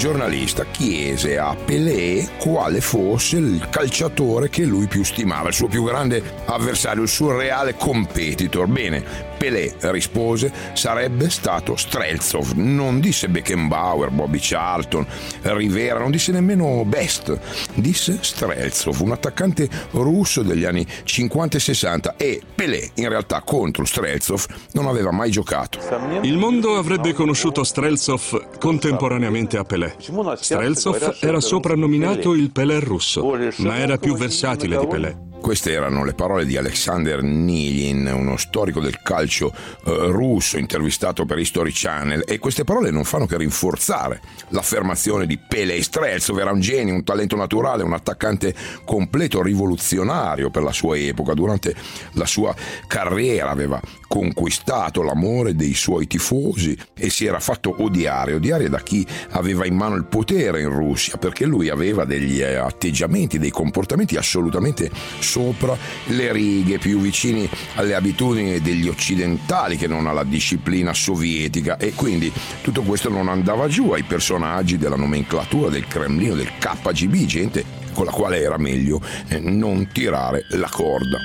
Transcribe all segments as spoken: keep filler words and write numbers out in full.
giornalista chiese a Pelé quale fosse il calciatore che lui più stimava, il suo più grande avversario, il suo reale competitor. Bene, Pelé rispose sarebbe stato Streltsov, non disse Beckenbauer, Bobby Charlton, Rivera, non disse nemmeno Best, disse Streltsov, un attaccante russo degli anni cinquanta e sessanta, e Pelé in realtà contro Streltsov non aveva mai giocato. Il mondo avrebbe conosciuto Streltsov contemporaneamente a Pelé. Streltsov era soprannominato il Pelé russo, ma era più versatile di Pelé. Queste erano le parole di Alexander Nilin, uno storico del calcio eh, russo intervistato per History Channel, e queste parole non fanno che rinforzare l'affermazione di Pelé. Streltsov era un genio, un talento naturale, un attaccante completo, rivoluzionario per la sua epoca. Durante la sua carriera aveva conquistato l'amore dei suoi tifosi e si era fatto odiare, odiare da chi aveva in mano il potere in Russia, perché lui aveva degli atteggiamenti, dei comportamenti assolutamente sopra le righe, più vicini alle abitudini degli occidentali che non alla disciplina sovietica, e quindi tutto questo non andava giù ai personaggi della nomenclatura del Cremlino, del K G B, gente con la quale era meglio eh, non tirare la corda.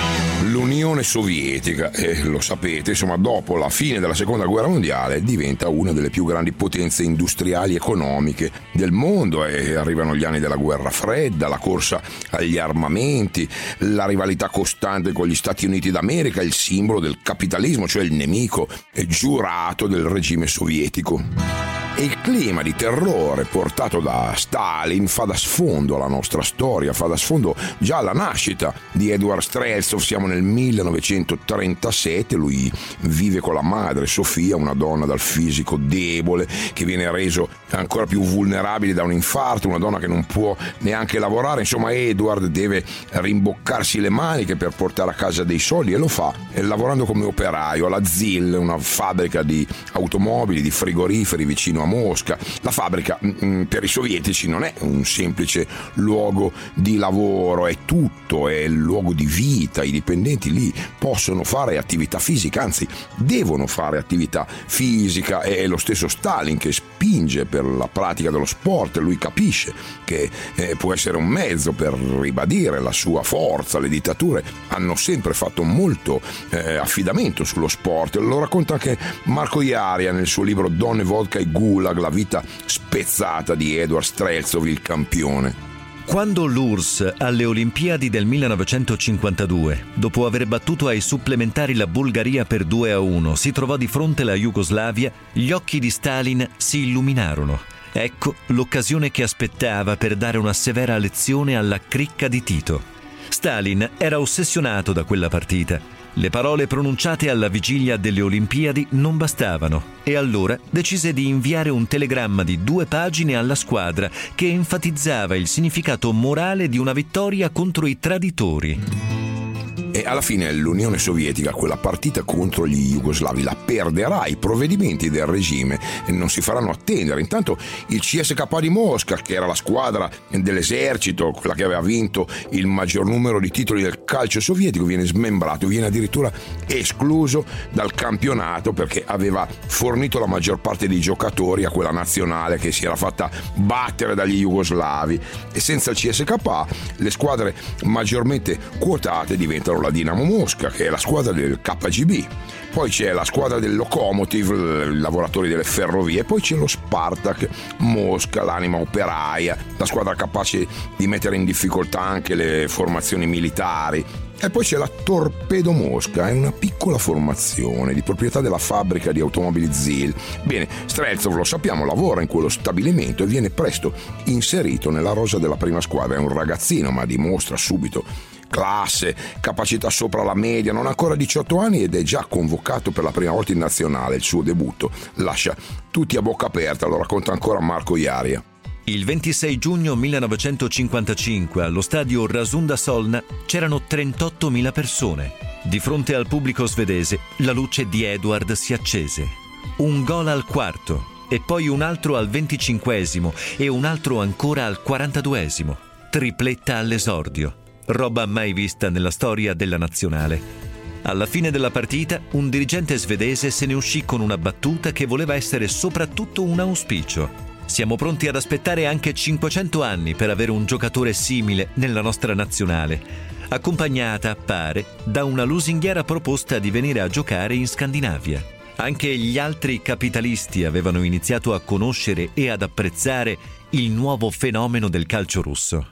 L'Unione Sovietica, eh, lo sapete, insomma, dopo la fine della Seconda Guerra Mondiale diventa una delle più grandi potenze industriali e economiche del mondo, e arrivano gli anni della Guerra Fredda, la corsa agli armamenti, la rivalità costante con gli Stati Uniti d'America, il simbolo del capitalismo, cioè il nemico giurato del regime sovietico. E il clima di terrore portato da Stalin fa da sfondo alla nostra storia, fa da sfondo già alla nascita di Eduard Streltsov. Siamo nel millenovecentotrentasette, lui vive con la madre Sofia, una donna dal fisico debole che viene reso ancora più vulnerabile da un infarto, una donna che non può neanche lavorare. Insomma, Eduard deve rimboccarsi le maniche per portare a casa dei soldi, e lo fa lavorando come operaio alla Z I L, una fabbrica di automobili, di frigoriferi vicino a Mosca. La fabbrica mh, per i sovietici non è un semplice luogo di lavoro, è tutto, è il luogo di vita. I dipendenti lì possono fare attività fisica, anzi devono fare attività fisica. È lo stesso Stalin che spinge per la pratica dello sport. Lui capisce che eh, può essere un mezzo per ribadire la sua forza. Le dittature hanno sempre fatto molto eh, affidamento sullo sport. Lo racconta anche Marco Iaria nel suo libro Donne, vodka e gulag, la vita spezzata di Eduard Streltsov, il campione. Quando l'U R S S alle Olimpiadi del millenovecentocinquantadue, dopo aver battuto ai supplementari la Bulgaria per due a uno, si trovò di fronte alla Jugoslavia, gli occhi di Stalin si illuminarono. Ecco l'occasione che aspettava per dare una severa lezione alla cricca di Tito. Stalin era ossessionato da quella partita. Le parole pronunciate alla vigilia delle Olimpiadi non bastavano, e allora decise di inviare un telegramma di due pagine alla squadra che enfatizzava il significato morale di una vittoria contro i traditori. E alla fine l'Unione Sovietica quella partita contro gli jugoslavi la perderà. I provvedimenti del regime non si faranno attendere. Intanto il C S K A di Mosca, che era la squadra dell'esercito, quella che aveva vinto il maggior numero di titoli del calcio sovietico, viene smembrato, viene addirittura escluso dal campionato perché aveva fornito la maggior parte dei giocatori a quella nazionale che si era fatta battere dagli jugoslavi. E senza il C S K A le squadre maggiormente quotate diventano la Dinamo Mosca, che è la squadra del K G B. Poi c'è la squadra del Lokomotiv, i lavoratori delle ferrovie. Poi c'è lo Spartak Mosca, l'anima operaia, la squadra capace di mettere in difficoltà anche le formazioni militari. E poi c'è la Torpedo Mosca, è una piccola formazione di proprietà della fabbrica di automobili Z I L. Bene, Streltsov, lo sappiamo, lavora in quello stabilimento e viene presto inserito nella rosa della prima squadra. È un ragazzino, ma dimostra subito classe, capacità sopra la media, non ha ancora diciotto anni ed è già convocato per la prima volta in nazionale. Il suo debutto lascia tutti a bocca aperta, lo racconta ancora Marco Iaria. Il ventisei giugno millenovecentocinquantacinque allo stadio Rasunda Solna c'erano trentottomila persone. Di fronte al pubblico svedese la luce di Eduard si accese. Un gol al quarto e poi un altro al venticinquesimo e un altro ancora al quarantaduesimo. Tripletta all'esordio. Roba mai vista nella storia della nazionale. Alla fine della partita, un dirigente svedese se ne uscì con una battuta che voleva essere soprattutto un auspicio. Siamo pronti ad aspettare anche cinquecento anni per avere un giocatore simile nella nostra nazionale, accompagnata, pare, da una lusinghiera proposta di venire a giocare in Scandinavia. Anche gli altri capitalisti avevano iniziato a conoscere e ad apprezzare il nuovo fenomeno del calcio russo.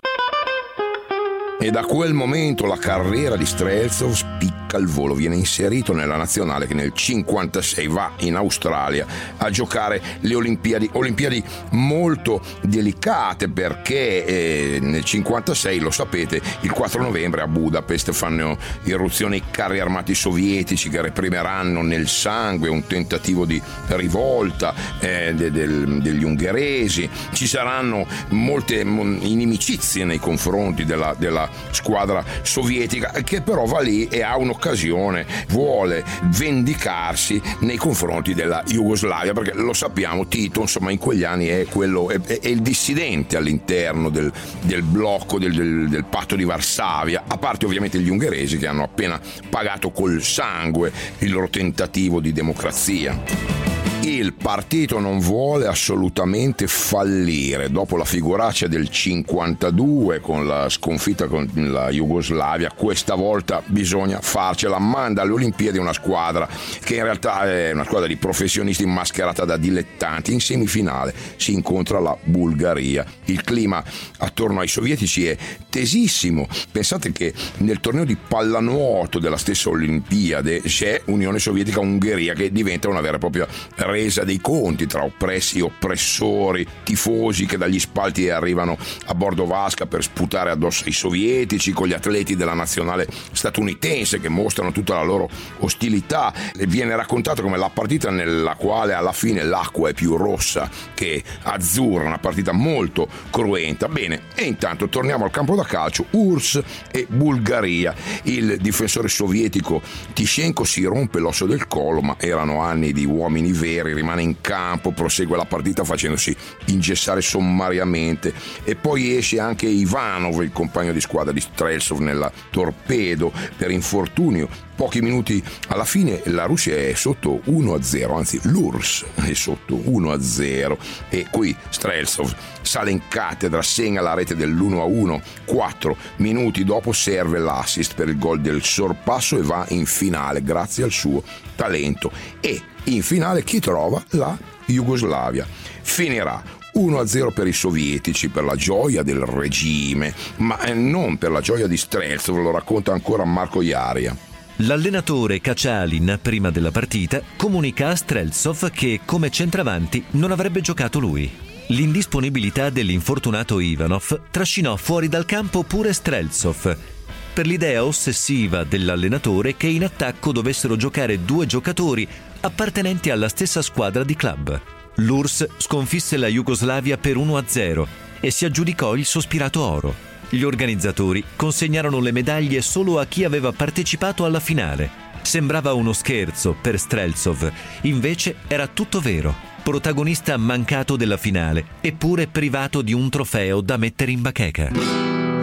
E da quel momento la carriera di Streltsov spicca il volo, viene inserito nella nazionale che nel cinquantasei va in Australia a giocare le Olimpiadi, Olimpiadi molto delicate perché eh, nel cinquantasei, lo sapete, il quattro novembre a Budapest fanno irruzione i carri armati sovietici che reprimeranno nel sangue un tentativo di rivolta eh, de, del, degli ungheresi. Ci saranno molte inimicizie nei confronti della, della squadra sovietica, che però va lì e ha un'occasione, vuole vendicarsi nei confronti della Jugoslavia, perché lo sappiamo, Tito insomma in quegli anni è quello è, è il dissidente all'interno del, del blocco del, del, del patto di Varsavia, a parte ovviamente gli ungheresi che hanno appena pagato col sangue il loro tentativo di democrazia. Il partito non vuole assolutamente fallire. Dopo la figuraccia del cinquantadue con la sconfitta con la Jugoslavia, questa volta bisogna farcela. Manda alle Olimpiadi una squadra che in realtà è una squadra di professionisti mascherata da dilettanti. In semifinale si incontra la Bulgaria. Il clima attorno ai sovietici è tesissimo. Pensate che nel torneo di pallanuoto della stessa Olimpiade c'è Unione Sovietica-Ungheria, che diventa una vera e propria resa dei conti tra oppressi e oppressori, tifosi che dagli spalti arrivano a bordo vasca per sputare addosso ai sovietici, con gli atleti della nazionale statunitense che mostrano tutta la loro ostilità. E viene raccontato come la partita nella quale alla fine l'acqua è più rossa che azzurra, una partita molto cruenta. Bene, e intanto torniamo al campo da calcio, U R S S e Bulgaria. Il difensore sovietico Tishenko si rompe l'osso del collo, ma erano anni di uomini veri, rimane in campo, prosegue la partita facendosi ingessare sommariamente, e poi esce anche Ivanov, il compagno di squadra di Streltsov, nella Torpedo per infortunio. Pochi minuti alla fine la Russia è sotto uno a zero, anzi l'U R S S è sotto uno a zero, e qui Streltsov sale in cattedra, segna la rete dell'uno a uno, quattro minuti dopo serve l'assist per il gol del sorpasso e va in finale grazie al suo talento. E in finale chi trova? La Jugoslavia. Finirà uno a zero per i sovietici, per la gioia del regime, ma non per la gioia di Streltsov, lo racconta ancora Marco Iaria. L'allenatore Kachalin, prima della partita, comunica a Streltsov che come centravanti non avrebbe giocato lui. L'indisponibilità dell'infortunato Ivanov trascinò fuori dal campo pure Streltsov, per l'idea ossessiva dell'allenatore che in attacco dovessero giocare due giocatori appartenenti alla stessa squadra di club. L'U R S S sconfisse la Jugoslavia per uno a zero e si aggiudicò il sospirato oro. Gli organizzatori consegnarono le medaglie solo a chi aveva partecipato alla finale. Sembrava uno scherzo per Streltsov, invece era tutto vero. Protagonista mancato della finale, eppure privato di un trofeo da mettere in bacheca.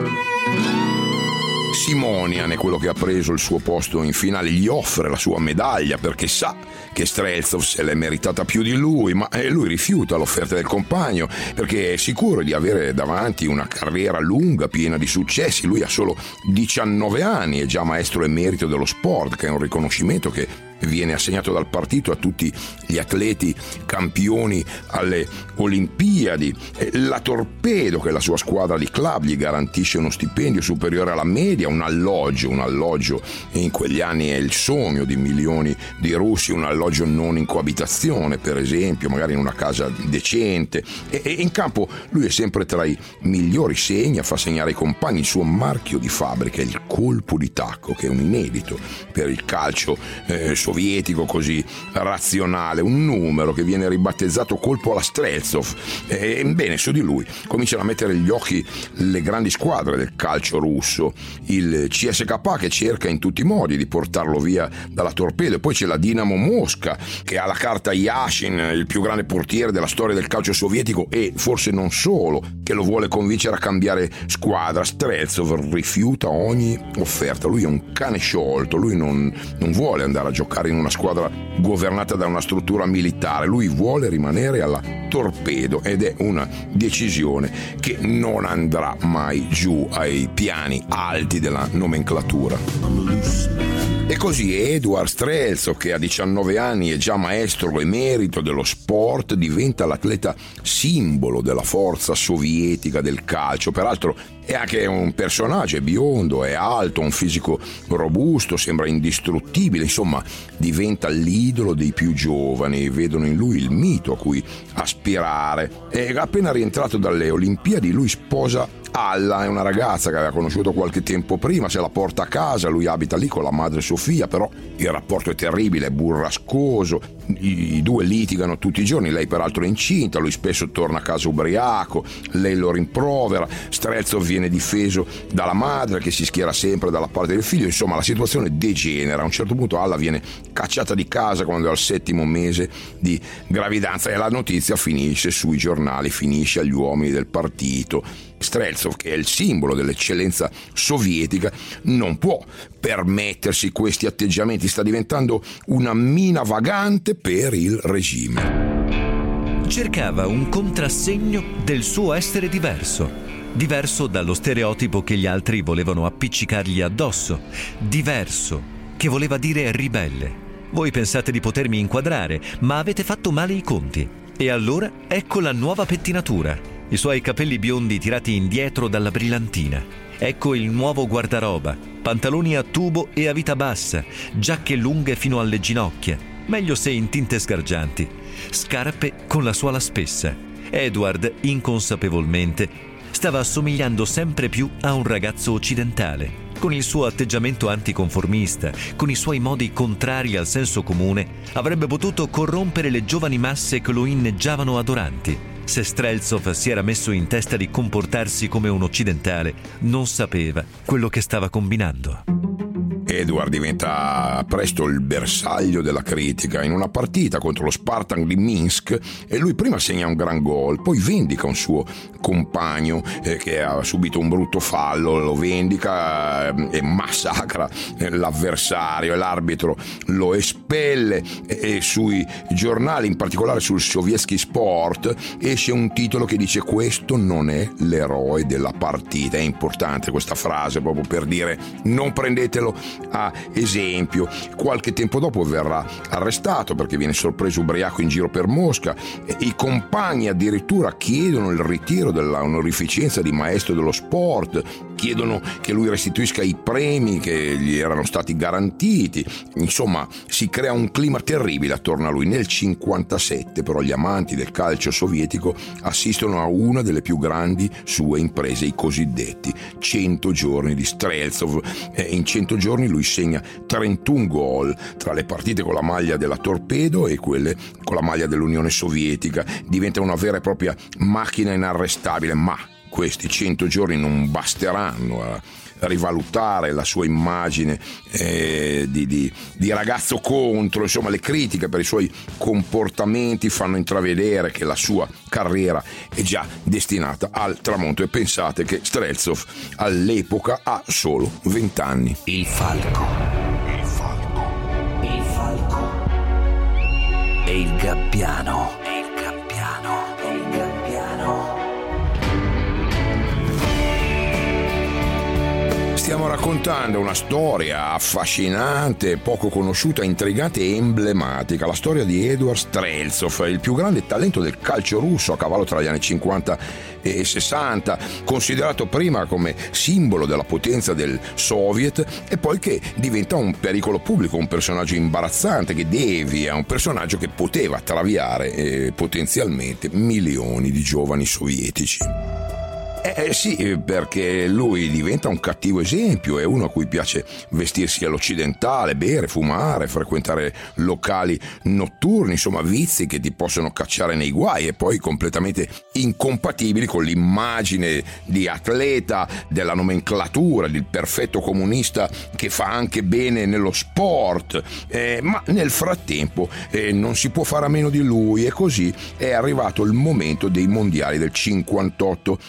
Simonian è quello che ha preso il suo posto in finale, gli offre la sua medaglia perché sa che Streltsov se l'è meritata più di lui, ma lui rifiuta l'offerta del compagno perché è sicuro di avere davanti una carriera lunga, piena di successi. Lui ha solo diciannove anni, è già maestro emerito dello sport, che è un riconoscimento che viene assegnato dal partito a tutti gli atleti campioni alle Olimpiadi. La Torpedo, che è la sua squadra di club, gli garantisce uno stipendio superiore alla media, un alloggio, un alloggio in quegli anni è il sogno di milioni di russi, un alloggio non in coabitazione, per esempio, magari in una casa decente. E, e in campo lui è sempre tra i migliori, segna, fa segnare ai compagni. Il suo marchio di fabbrica è il colpo di tacco, che è un inedito per il calcio eh, sovietico così razionale, un numero che viene ribattezzato colpo alla Streltsov. E bene, su di lui cominciano a mettere gli occhi le grandi squadre del calcio russo, il C S K A che cerca in tutti i modi di portarlo via dalla Torpedo, e poi c'è la Dinamo Mosca che ha la carta Yashin, il più grande portiere della storia del calcio sovietico e forse non solo, che lo vuole convincere a cambiare squadra. Streltsov rifiuta ogni offerta, lui è un cane sciolto, lui non, non vuole andare a giocare giocare in una squadra governata da una struttura militare. Lui vuole rimanere alla Torpedo ed è una decisione che non andrà mai giù ai piani alti della nomenclatura. E così Eduard Streltsov, che a diciannove anni è già maestro emerito dello sport, diventa l'atleta simbolo della forza sovietica del calcio. Peraltro è anche un personaggio, è biondo, è alto, un fisico robusto, sembra indistruttibile, insomma diventa l'idolo dei più giovani, vedono in lui il mito a cui aspirare. E appena rientrato dalle Olimpiadi lui sposa Alla, è una ragazza che aveva conosciuto qualche tempo prima, se la porta a casa, lui abita lì con la madre Sofia, però il rapporto è terribile, è burrascoso, i due litigano tutti i giorni, lei peraltro è incinta, lui spesso torna a casa ubriaco, lei lo rimprovera, Streltsov viene difeso dalla madre che si schiera sempre dalla parte del figlio, insomma la situazione degenera. A un certo punto Alla viene cacciata di casa quando è al settimo mese di gravidanza e la notizia finisce sui giornali, finisce agli uomini del partito. Streltsov, che è il simbolo dell'eccellenza sovietica, non può permettersi questi atteggiamenti, sta diventando una mina vagante per il regime. Cercava un contrassegno del suo essere diverso, diverso dallo stereotipo che gli altri volevano appiccicargli addosso, diverso, che voleva dire ribelle. Voi pensate di potermi inquadrare, ma avete fatto male i conti. E allora ecco la nuova pettinatura. I suoi capelli biondi tirati indietro dalla brillantina. Ecco il nuovo guardaroba, pantaloni a tubo e a vita bassa, giacche lunghe fino alle ginocchia, meglio se in tinte sgargianti, scarpe con la suola spessa. Edward, inconsapevolmente, stava assomigliando sempre più a un ragazzo occidentale. Con il suo atteggiamento anticonformista, con i suoi modi contrari al senso comune, avrebbe potuto corrompere le giovani masse che lo inneggiavano adoranti. Se Streltsov si era messo in testa di comportarsi come un occidentale, non sapeva quello che stava combinando. Edward diventa presto il bersaglio della critica. In una partita contro lo Spartak di Minsk e lui prima segna un gran gol, poi vendica un suo compagno eh, che ha subito un brutto fallo, lo vendica eh, e massacra eh, l'avversario e l'arbitro lo espelle e, e sui giornali, in particolare sul Sovietsky Sport, esce un titolo che dice: questo non è l'eroe della partita. È importante questa frase proprio per dire non prendetelo a esempio. Qualche tempo dopo verrà arrestato perché viene sorpreso ubriaco in giro per Mosca. I compagni addirittura chiedono il ritiro della onorificenza di maestro dello sport, chiedono che lui restituisca i premi che gli erano stati garantiti. Insomma, si crea un clima terribile attorno a lui. Nel cinquantasette però gli amanti del calcio sovietico assistono a una delle più grandi sue imprese, i cosiddetti cento giorni di Streltsov. In cento giorni lui segna trentuno gol tra le partite con la maglia della Torpedo e quelle con la maglia dell'Unione Sovietica. Diventa una vera e propria macchina inarrestabile, ma questi cento giorni non basteranno a rivalutare la sua immagine eh, di, di, di ragazzo contro. Insomma, le critiche per i suoi comportamenti fanno intravedere che la sua carriera è già destinata al tramonto. E pensate che Streltsov all'epoca ha solo venti anni. Il falco, il falco, il falco e il gabbiano, e il gabbiano, e il gabbiano. Stiamo raccontando una storia affascinante, poco conosciuta, intrigante e emblematica, la storia di Eduard Streltsov, il più grande talento del calcio russo a cavallo tra gli anni cinquanta e sessanta, considerato prima come simbolo della potenza del Soviet e poi che diventa un pericolo pubblico, un personaggio imbarazzante che devia, un personaggio che poteva traviare eh, potenzialmente milioni di giovani sovietici. Eh sì, perché lui diventa un cattivo esempio, è uno a cui piace vestirsi all'occidentale, bere, fumare, frequentare locali notturni, insomma vizi che ti possono cacciare nei guai e poi completamente incompatibili con l'immagine di atleta, della nomenclatura, del perfetto comunista che fa anche bene nello sport. Eh, ma nel frattempo eh, non si può fare a meno di lui e così è arrivato il momento dei mondiali del cinquantotto in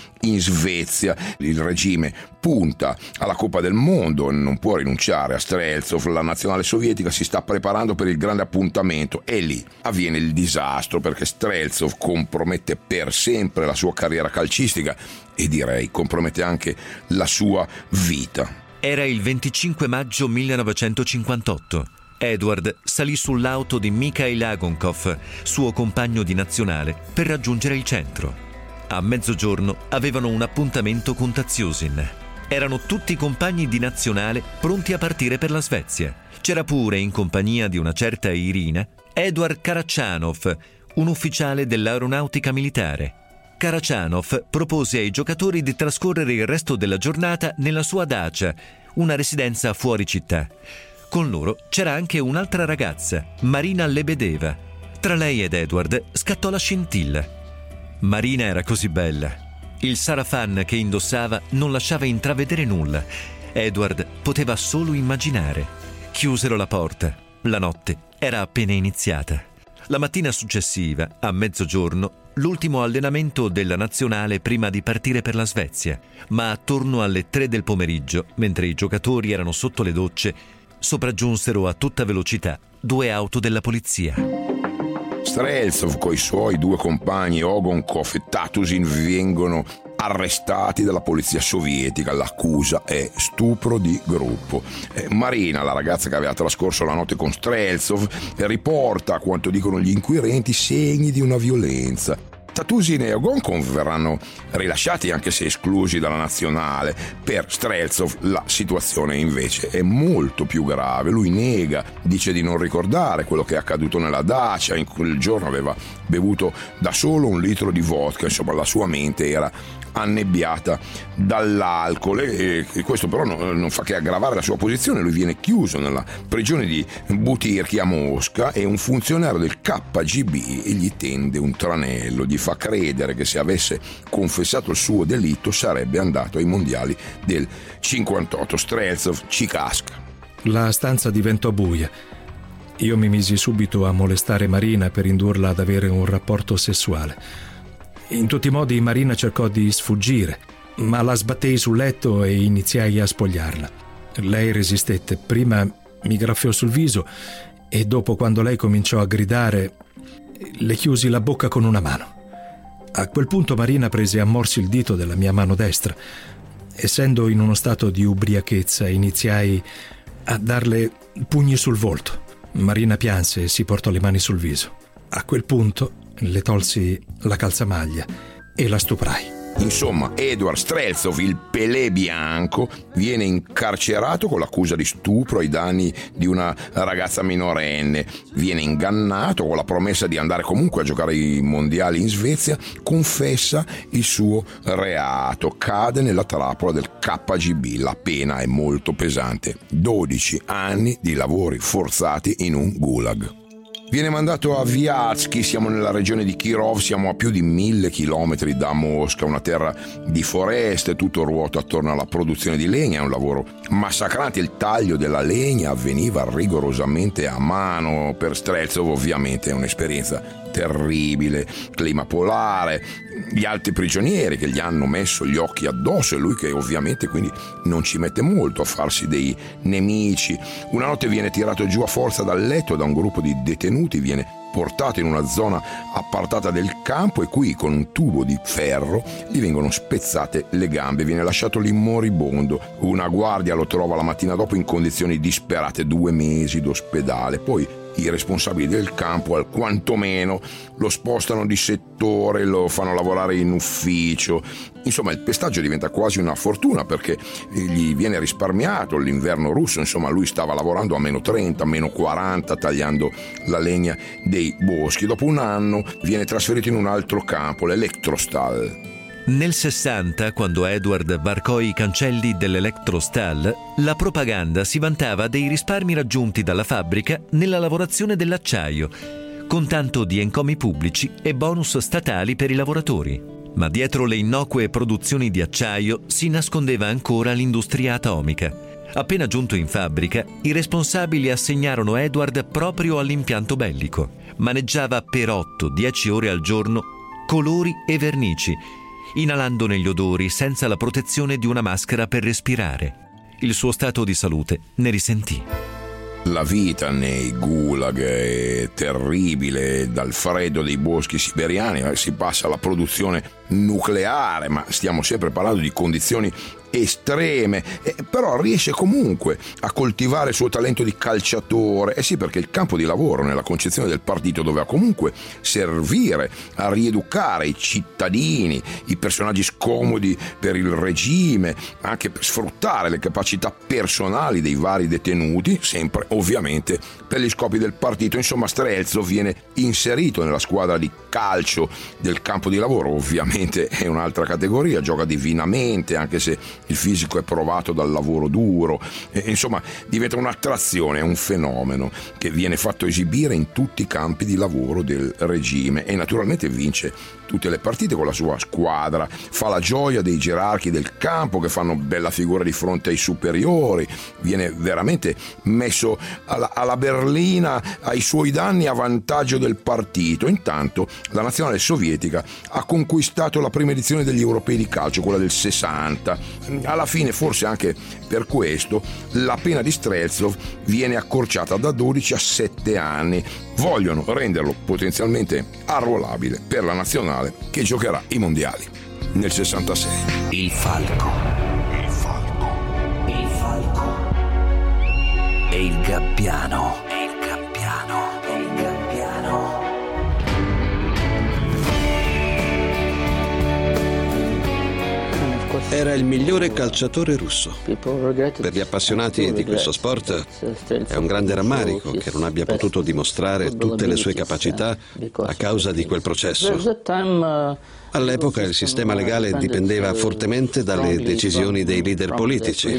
Svezia. Il regime punta alla Coppa del Mondo, non può rinunciare a Streltsov. La nazionale sovietica si sta preparando per il grande appuntamento e lì avviene il disastro, perché Streltsov compromette per sempre la sua carriera calcistica e direi compromette anche la sua vita. Era il venticinque maggio millenovecentocinquantotto. Edward salì sull'auto di Mikhail Agonkov, suo compagno di nazionale, per raggiungere il centro. A mezzogiorno avevano un appuntamento con Taziusin. Erano tutti compagni di nazionale pronti a partire per la Svezia. C'era pure, in compagnia di una certa Irina, Eduard Karachanov, un ufficiale dell'aeronautica militare. Karachanov propose ai giocatori di trascorrere il resto della giornata nella sua dacia, una residenza fuori città. Con loro c'era anche un'altra ragazza, Marina Lebedeva. Tra lei ed Edward scattò la scintilla. Marina era così bella. Il sarafan che indossava non lasciava intravedere nulla. Edward poteva solo immaginare. Chiusero la porta. La notte era appena iniziata. La mattina successiva, a mezzogiorno, l'ultimo allenamento della nazionale prima di partire per la Svezia. Ma attorno alle tre del pomeriggio, mentre i giocatori erano sotto le docce, sopraggiunsero a tutta velocità due auto della polizia. Streltsov coi suoi due compagni Ogonkov e Taziusin vengono arrestati dalla polizia sovietica. L'accusa è stupro di gruppo. Eh, Marina, la ragazza che aveva trascorso la notte con Streltsov, riporta, a quanto dicono gli inquirenti, segni di una violenza. Taziusin e Ogonkov verranno rilasciati, anche se esclusi dalla nazionale. Per Streltsov la situazione invece è molto più grave. Lui nega, dice di non ricordare quello che è accaduto nella dacia. In quel giorno aveva bevuto da solo un litro di vodka, insomma la sua mente era annebbiata dall'alcol e questo però non fa che aggravare la sua posizione. Lui viene chiuso nella prigione di Butyrki a Mosca e un funzionario del K G B gli tende un tranello, gli fa credere che se avesse confessato il suo delitto sarebbe andato ai mondiali del cinquantotto. Streltsov ci casca. La stanza diventò buia. Io mi misi subito a molestare Marina per indurla ad avere un rapporto sessuale. In tutti i modi Marina cercò di sfuggire, ma la sbattei sul letto e iniziai a spogliarla. Lei resistette. Prima mi graffiò sul viso e dopo, quando lei cominciò a gridare, le chiusi la bocca con una mano. A quel punto Marina prese a morsi il dito della mia mano destra. Essendo in uno stato di ubriachezza, iniziai a darle pugni sul volto. Marina pianse e si portò le mani sul viso. A quel punto le tolsi la calzamaglia e la stuprai. Insomma, Edward Streltsov, il Pelé bianco, viene incarcerato con l'accusa di stupro ai danni di una ragazza minorenne. Viene ingannato con la promessa di andare comunque a giocare ai mondiali in Svezia. Confessa il suo reato. Cade nella trappola del K G B. La pena è molto pesante. dodici anni di lavori forzati in un gulag. Viene mandato a Viatsky, siamo nella regione di Kirov, siamo a più di mille chilometri da Mosca, una terra di foreste, tutto ruota attorno alla produzione di legna, è un lavoro massacrante. Il taglio della legna avveniva rigorosamente a mano. Per Streltsov ovviamente è un'esperienza terribile, clima polare, gli altri prigionieri che gli hanno messo gli occhi addosso e lui che ovviamente quindi non ci mette molto a farsi dei nemici. Una notte viene tirato giù a forza dal letto da un gruppo di detenuti, viene portato in una zona appartata del campo e qui con un tubo di ferro gli vengono spezzate le gambe, viene lasciato lì moribondo. Una guardia lo trova la mattina dopo in condizioni disperate, due mesi d'ospedale. Poi i responsabili del campo al quantomeno lo spostano di settore, lo fanno lavorare in ufficio. Insomma, il pestaggio diventa quasi una fortuna perché gli viene risparmiato l'inverno russo. Insomma, lui stava lavorando a meno trenta, meno quaranta, tagliando la legna dei boschi. Dopo un anno viene trasferito in un altro campo, l'Elektrostal. Nel sessanta, quando Edward varcò i cancelli dell'Elektrostal, la propaganda si vantava dei risparmi raggiunti dalla fabbrica nella lavorazione dell'acciaio, con tanto di encomi pubblici e bonus statali per i lavoratori. Ma dietro le innocue produzioni di acciaio si nascondeva ancora l'industria atomica. Appena giunto in fabbrica, i responsabili assegnarono Edward proprio all'impianto bellico. Maneggiava per otto dieci ore al giorno colori e vernici. inalandone gli odori senza la protezione di una maschera per respirare. Il suo stato di salute ne risentì. La vita nei gulag è terribile, dal freddo dei boschi siberiani si passa alla produzione nucleare, ma stiamo sempre parlando di condizioni estreme, eh, però riesce comunque a coltivare il suo talento di calciatore. Eh sì, perché il campo di lavoro nella concezione del partito doveva comunque servire a rieducare i cittadini, i personaggi scomodi per il regime, anche per sfruttare le capacità personali dei vari detenuti, sempre ovviamente per gli scopi del partito. Insomma, Streltsov viene inserito nella squadra di calcio del campo di lavoro, ovviamente è un'altra categoria, gioca divinamente anche se il fisico è provato dal lavoro duro, e, insomma diventa un'attrazione, un fenomeno che viene fatto esibire in tutti i campi di lavoro del regime e naturalmente vince tutte le partite con la sua squadra, fa la gioia dei gerarchi del campo che fanno bella figura di fronte ai superiori, viene veramente messo alla, alla berlina ai suoi danni a vantaggio del partito. Intanto la nazionale sovietica ha conquistato la prima edizione degli europei di calcio, quella del sessanta. Alla fine, forse anche per questo, la pena di Streltsov viene accorciata da dodici a sette anni. Vogliono renderlo potenzialmente arruolabile per la nazionale che giocherà i mondiali nel sessantasei. Il falco. Il falco. Il falco. E il gabbiano. E il gabbiano. E il gabbiano. Era il migliore calciatore russo. Per gli appassionati di questo sport è un grande rammarico che non abbia potuto dimostrare tutte le sue capacità a causa di quel processo. All'epoca il sistema legale dipendeva fortemente dalle decisioni dei leader politici.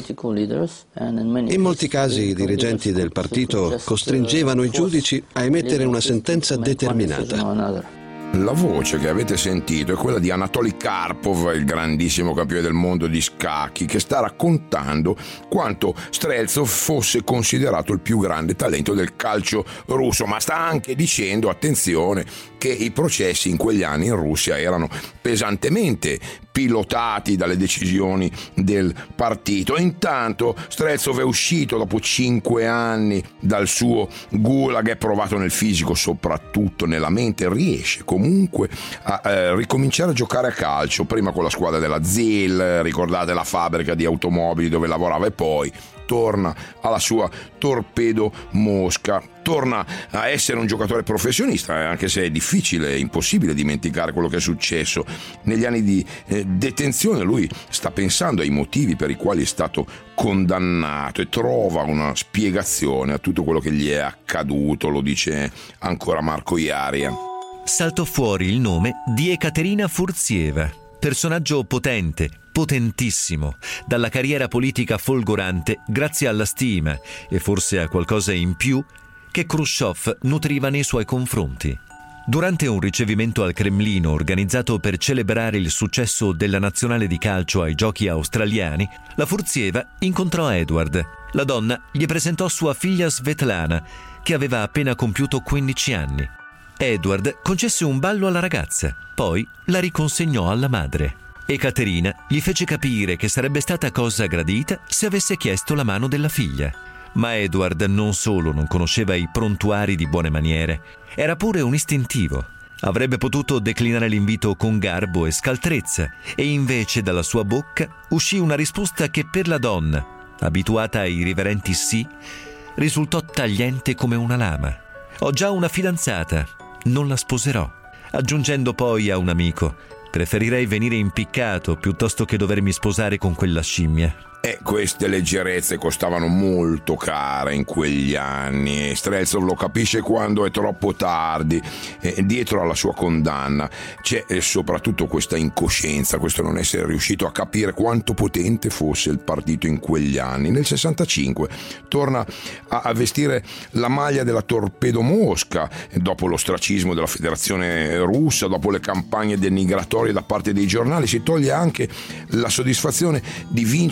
In molti casi i dirigenti del partito costringevano i giudici a emettere una sentenza determinata. La voce che avete sentito è quella di Anatoly Karpov, il grandissimo campione del mondo di scacchi, che sta raccontando quanto Streltsov fosse considerato il più grande talento del calcio russo, ma sta anche dicendo, attenzione, che i processi in quegli anni in Russia erano pesantemente pilotati dalle decisioni del partito. Intanto Streltsov è uscito dopo cinque anni dal suo gulag, è provato nel fisico, soprattutto nella mente, riesce comunque a eh, ricominciare a giocare a calcio, prima con la squadra della Z I L, ricordate la fabbrica di automobili dove lavorava, e poi torna alla sua Torpedo Mosca, torna a essere un giocatore professionista, anche se è difficile, è impossibile dimenticare quello che è successo negli anni di eh, detenzione. Lui sta pensando ai motivi per i quali è stato condannato e trova una spiegazione a tutto quello che gli è accaduto, lo dice ancora Marco Iaria. Saltò fuori il nome di Ekaterina Furzieva, personaggio potente, potentissimo, dalla carriera politica folgorante grazie alla stima e forse a qualcosa in più che Khrushchev nutriva nei suoi confronti. Durante un ricevimento al Cremlino organizzato per celebrare il successo della nazionale di calcio ai Giochi australiani, la Furzieva incontrò Edward. La donna gli presentò sua figlia Svetlana, che aveva appena compiuto quindici anni. Edward concesse un ballo alla ragazza, poi la riconsegnò alla madre. Ekaterina gli fece capire che sarebbe stata cosa gradita se avesse chiesto la mano della figlia. Ma Edward non solo non conosceva i prontuari di buone maniere, era pure un istintivo. Avrebbe potuto declinare l'invito con garbo e scaltrezza, e invece dalla sua bocca uscì una risposta che per la donna, abituata ai riverenti sì, risultò tagliente come una lama. «Ho già una fidanzata, non la sposerò», aggiungendo poi a un amico: «Preferirei venire impiccato piuttosto che dovermi sposare con quella scimmia». E queste leggerezze costavano molto care in quegli anni. Streltsov lo capisce quando è troppo tardi. E dietro alla sua condanna c'è soprattutto questa incoscienza, questo non essere riuscito a capire quanto potente fosse il partito in quegli anni. Nel sessantacinque torna a vestire la maglia della Torpedo Mosca, dopo l'ostracismo della federazione russa, dopo le campagne denigratorie da parte dei giornali. Si toglie anche la soddisfazione di vincere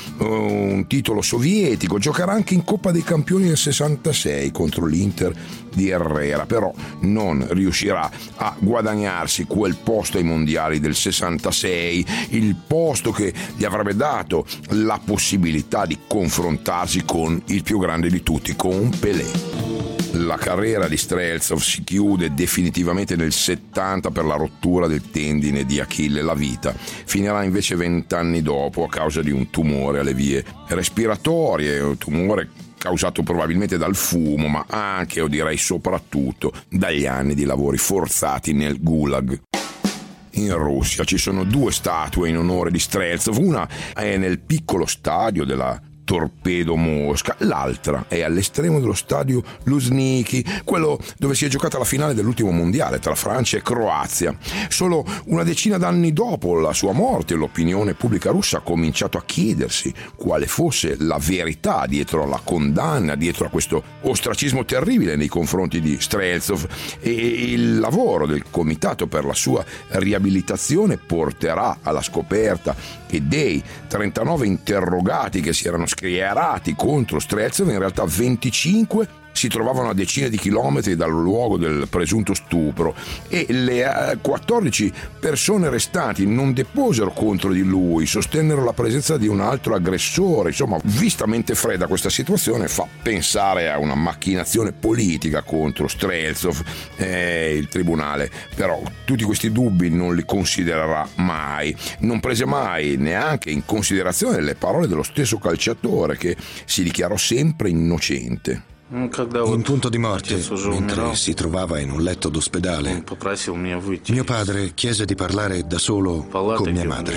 un titolo sovietico, giocherà anche in Coppa dei Campioni nel sessantasei contro l'Inter di Herrera, però non riuscirà a guadagnarsi quel posto ai mondiali del sessantasei, il posto che gli avrebbe dato la possibilità di confrontarsi con il più grande di tutti, con Pelé. La carriera di Streltsov si chiude definitivamente nel settanta per la rottura del tendine di Achille. La vita finirà invece vent'anni dopo a causa di un tumore alle vie respiratorie, un tumore causato probabilmente dal fumo, ma anche, o direi soprattutto, dagli anni di lavori forzati nel Gulag. In Russia ci sono due statue in onore di Streltsov, una è nel piccolo stadio della Torpedo Mosca, l'altra è all'estremo dello stadio Luzhniki, quello dove si è giocata la finale dell'ultimo mondiale tra Francia e Croazia. Solo una decina d'anni dopo la sua morte, l'opinione pubblica russa ha cominciato a chiedersi quale fosse la verità dietro alla condanna, dietro a questo ostracismo terribile nei confronti di Streltsov, e il lavoro del comitato per la sua riabilitazione porterà alla scoperta che dei trentanove interrogati che si erano schierati contro Streltsov, in realtà venticinque si trovavano a decine di chilometri dal luogo del presunto stupro, e le quattordici persone restanti non deposero contro di lui, sostennero la presenza di un altro aggressore. Insomma, vista a mente fredda, questa situazione fa pensare a una macchinazione politica contro Streltsov. Eh, il tribunale però tutti questi dubbi non li considererà mai, non prese mai neanche in considerazione le parole dello stesso calciatore, che si dichiarò sempre innocente. In punto di morte, mentre si trovava in un letto d'ospedale, mio padre chiese di parlare da solo con mia madre.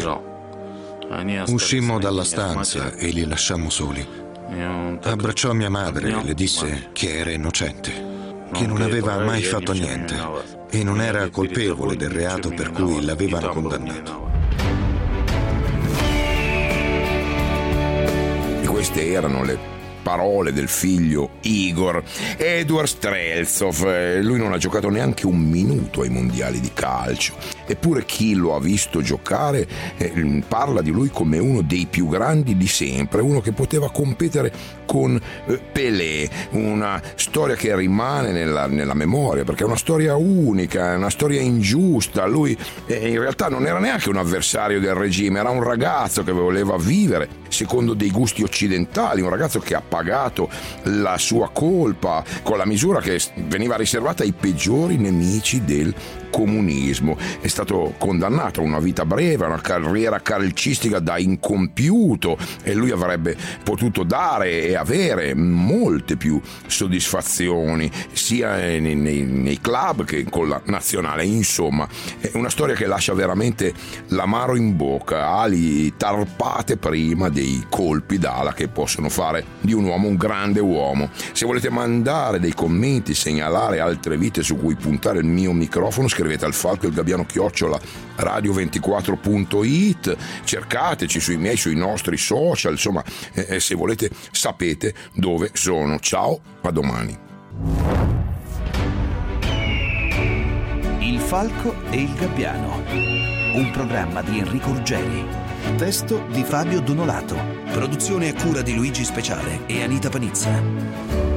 Uscimmo dalla stanza e li lasciammo soli. Abbracciò mia madre e le disse che era innocente, che non aveva mai fatto niente e non era colpevole del reato per cui l'avevano condannato. E queste erano le parole del figlio Igor, Edward Streltsov. Lui non ha giocato neanche un minuto ai mondiali di calcio, eppure chi lo ha visto giocare eh, parla di lui come uno dei più grandi di sempre, uno che poteva competere con eh, Pelé. Una storia che rimane nella, nella memoria, perché è una storia unica, è una storia ingiusta. Lui eh, in realtà non era neanche un avversario del regime, era un ragazzo che voleva vivere secondo dei gusti occidentali, un ragazzo che ha pagato la sua colpa con la misura che veniva riservata ai peggiori nemici del comunismo. È stato condannato a una vita breve, a una carriera calcistica da incompiuto, e lui avrebbe potuto dare e avere molte più soddisfazioni sia nei, nei, nei club che con la nazionale. Insomma, è una storia che lascia veramente l'amaro in bocca, ali tarpate prima dei colpi d'ala che possono fare di un uomo un grande uomo. Se volete mandare dei commenti, segnalare altre vite su cui puntare il mio microfono, scrivete al falco il gabbiano chiocciola radio ventiquattro punto it, cercateci sui miei, sui nostri social, insomma, eh, se volete sapete dove sono. Ciao, a domani. Il falco e il gabbiano, un programma di Enrico Ruggeri. Testo di Fabio Donolato. Produzione a cura di Luigi Speciale e Anita Panizza.